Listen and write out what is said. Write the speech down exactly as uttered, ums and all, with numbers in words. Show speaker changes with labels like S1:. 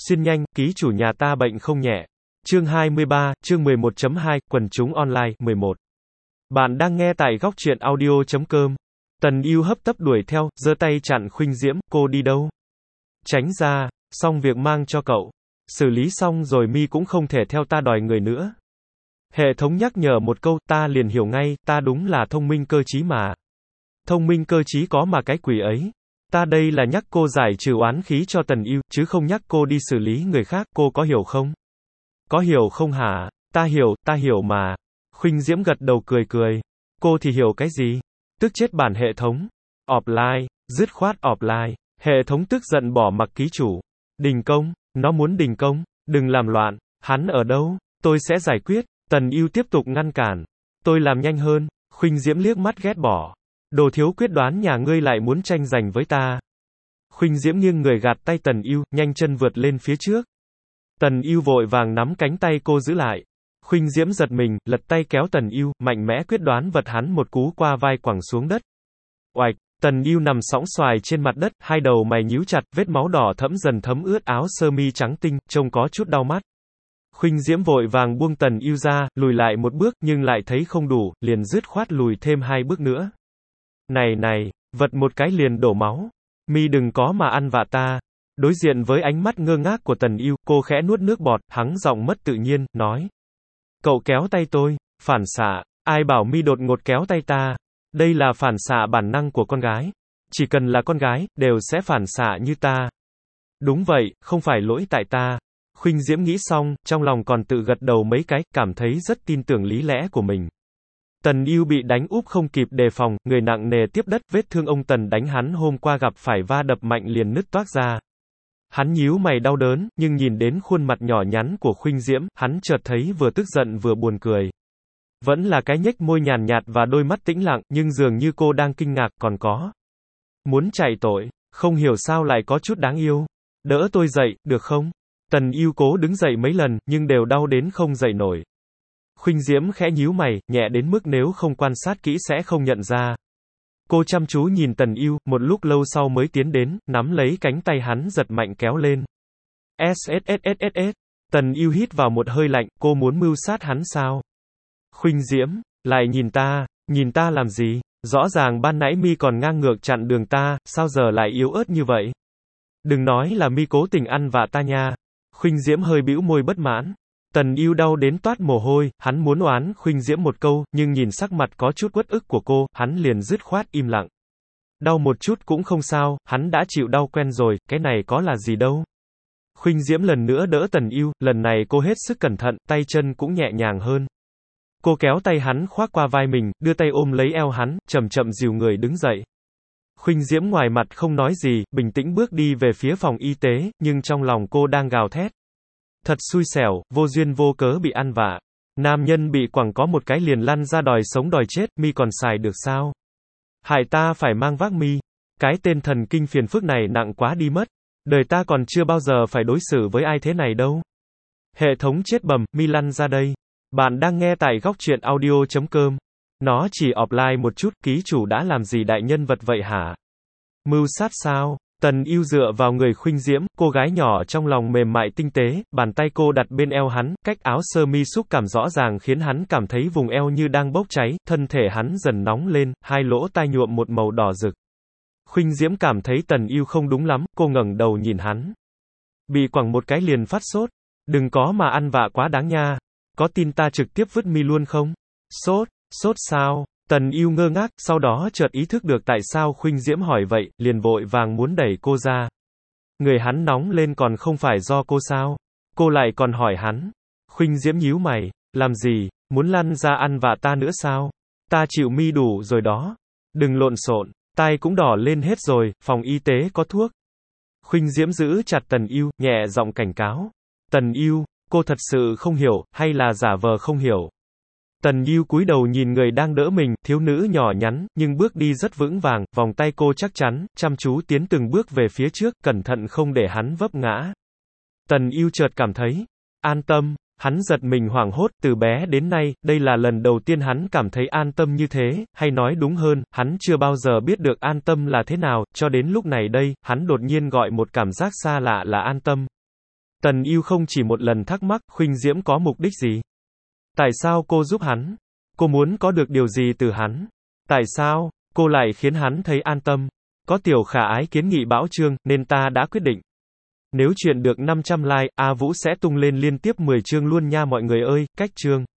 S1: Xin nhanh, ký chủ nhà ta bệnh không nhẹ. Chương hai mươi ba, chương mười một chấm hai, quần chúng online, mười một. Bạn đang nghe tại góc truyện audio chấm com. Tần Ưu hấp tấp đuổi theo, giơ tay chặn Khuynh Diễm, cô đi đâu? Tránh ra, xong việc mang cho cậu. Xử lý xong rồi mi cũng không thể theo ta đòi người nữa. Hệ thống nhắc nhở một câu, ta liền hiểu ngay, ta đúng là thông minh cơ trí mà. Thông minh cơ trí có mà cái quỷ ấy. Ta đây là nhắc cô giải trừ oán khí cho Tần Ưu, chứ không nhắc cô đi xử lý người khác, cô có hiểu không? Có hiểu không hả? Ta hiểu, ta hiểu mà. Khuynh Diễm gật đầu cười cười. Cô thì hiểu cái gì? Tức chết bản hệ thống. Offline, dứt khoát offline. Hệ thống tức giận bỏ mặc ký chủ. Đình công, nó muốn đình công. Đừng làm loạn. Hắn ở đâu? Tôi sẽ giải quyết. Tần Ưu tiếp tục ngăn cản. Tôi làm nhanh hơn. Khuynh Diễm liếc mắt ghét bỏ. Đồ thiếu quyết đoán nhà ngươi lại muốn tranh giành với ta. Khuynh Diễm nghiêng người gạt tay Tần Ưu, nhanh chân vượt lên phía trước. Tần Ưu vội vàng nắm cánh tay cô giữ lại. Khuynh Diễm giật mình, lật tay kéo Tần Ưu, mạnh mẽ quyết đoán vật hắn một cú qua vai quẳng xuống đất. Oạch, Tần Ưu nằm sõng xoài trên mặt đất, hai đầu mày nhíu chặt, vết máu đỏ thẫm dần thấm ướt áo sơ mi trắng tinh, trông có chút đau mắt. Khuynh Diễm vội vàng buông Tần Ưu ra, lùi lại một bước, nhưng lại thấy không đủ, liền dứt khoát lùi thêm hai bước nữa. Này này, vật một cái liền đổ máu. Mi đừng có mà ăn vạ ta. Đối diện với ánh mắt ngơ ngác của Tần Ưu, cô khẽ nuốt nước bọt, hắng giọng mất tự nhiên, nói. Cậu kéo tay tôi, phản xạ, ai bảo mi đột ngột kéo tay ta. Đây là phản xạ bản năng của con gái. Chỉ cần là con gái, đều sẽ phản xạ như ta. Đúng vậy, không phải lỗi tại ta. Khuynh Diễm nghĩ xong, trong lòng còn tự gật đầu mấy cái, cảm thấy rất tin tưởng lý lẽ của mình. Tần Ưu bị đánh úp không kịp đề phòng, người nặng nề tiếp đất, vết thương ông Tần đánh hắn hôm qua gặp phải va đập mạnh liền nứt toác ra. Hắn nhíu mày đau đớn, nhưng nhìn đến khuôn mặt nhỏ nhắn của Khuynh Diễm, hắn chợt thấy vừa tức giận vừa buồn cười. Vẫn là cái nhếch môi nhàn nhạt và đôi mắt tĩnh lặng, nhưng dường như cô đang kinh ngạc, còn có muốn chạy tội, không hiểu sao lại có chút đáng yêu. Đỡ tôi dậy, được không? Tần Ưu cố đứng dậy mấy lần, nhưng đều đau đến không dậy nổi. Khuynh Diễm khẽ nhíu mày, nhẹ đến mức nếu không quan sát kỹ sẽ không nhận ra. Cô chăm chú nhìn Tần Ưu, một lúc lâu sau mới tiến đến, nắm lấy cánh tay hắn giật mạnh kéo lên. ét. Tần Ưu hít vào một hơi lạnh, cô muốn mưu sát hắn sao? Khuynh Diễm, lại nhìn ta, nhìn ta làm gì? Rõ ràng ban nãy mi còn ngang ngược chặn đường ta, sao giờ lại yếu ớt như vậy? Đừng nói là mi cố tình ăn vạ ta nha. Khuynh Diễm hơi bĩu môi bất mãn. Tần Ưu đau đến toát mồ hôi, hắn muốn oán Khuynh Diễm một câu, nhưng nhìn sắc mặt có chút uất ức của cô, hắn liền dứt khoát im lặng. Đau một chút cũng không sao, hắn đã chịu đau quen rồi, cái này có là gì đâu. Khuynh Diễm lần nữa đỡ Tần Ưu, lần này cô hết sức cẩn thận, tay chân cũng nhẹ nhàng hơn. Cô kéo tay hắn khoác qua vai mình, đưa tay ôm lấy eo hắn, chậm chậm dìu người đứng dậy. Khuynh Diễm ngoài mặt không nói gì, bình tĩnh bước đi về phía phòng y tế, nhưng trong lòng cô đang gào thét. Thật xui xẻo, vô duyên vô cớ bị ăn vạ. Nam nhân bị quẳng có một cái liền lăn ra đòi sống đòi chết, mi còn xài được sao? Hại ta phải mang vác mi. Cái tên thần kinh phiền phức này nặng quá đi mất. Đời ta còn chưa bao giờ phải đối xử với ai thế này đâu. Hệ thống chết bầm, mi lăn ra đây. Bạn đang nghe tại góc truyện audio chấm com. Nó chỉ offline một chút, ký chủ đã làm gì đại nhân vật vậy hả? Mưu sát sao? Tần Ưu dựa vào người Khuynh Diễm, cô gái nhỏ trong lòng mềm mại tinh tế, bàn tay cô đặt bên eo hắn, cách áo sơ mi xúc cảm rõ ràng khiến hắn cảm thấy vùng eo như đang bốc cháy, thân thể hắn dần nóng lên, hai lỗ tai nhuộm một màu đỏ rực. Khuynh Diễm cảm thấy Tần Ưu không đúng lắm, cô ngẩng đầu nhìn hắn. Bị quẳng một cái liền phát sốt, đừng có mà ăn vạ quá đáng nha. Có tin ta trực tiếp vứt mi luôn không? Sốt, sốt sao? Tần Ưu ngơ ngác, sau đó chợt ý thức được tại sao Khuynh Diễm hỏi vậy, liền vội vàng muốn đẩy cô ra. Người hắn nóng lên còn không phải do cô sao? Cô lại còn hỏi hắn. Khuynh Diễm nhíu mày, làm gì, muốn lăn ra ăn vạ ta nữa sao? Ta chịu mi đủ rồi đó. Đừng lộn xộn, tai cũng đỏ lên hết rồi, phòng y tế có thuốc. Khuynh Diễm giữ chặt Tần Ưu, nhẹ giọng cảnh cáo. Tần Ưu, cô thật sự không hiểu, hay là giả vờ không hiểu? Tần Ưu cúi đầu nhìn người đang đỡ mình, thiếu nữ nhỏ nhắn, nhưng bước đi rất vững vàng, vòng tay cô chắc chắn, chăm chú tiến từng bước về phía trước, cẩn thận không để hắn vấp ngã. Tần Ưu chợt cảm thấy an tâm, hắn giật mình hoảng hốt, từ bé đến nay, đây là lần đầu tiên hắn cảm thấy an tâm như thế, hay nói đúng hơn, hắn chưa bao giờ biết được an tâm là thế nào, cho đến lúc này đây, hắn đột nhiên gọi một cảm giác xa lạ là an tâm. Tần Ưu không chỉ một lần thắc mắc, Khuynh Diễm có mục đích gì? Tại sao cô giúp hắn? Cô muốn có được điều gì từ hắn? Tại sao cô lại khiến hắn thấy an tâm? Có Tiểu Khả Ái kiến nghị bão chương, nên ta đã quyết định. Nếu chuyện được năm trăm like, A Vũ sẽ tung lên liên tiếp mười chương luôn nha mọi người ơi, cách chương.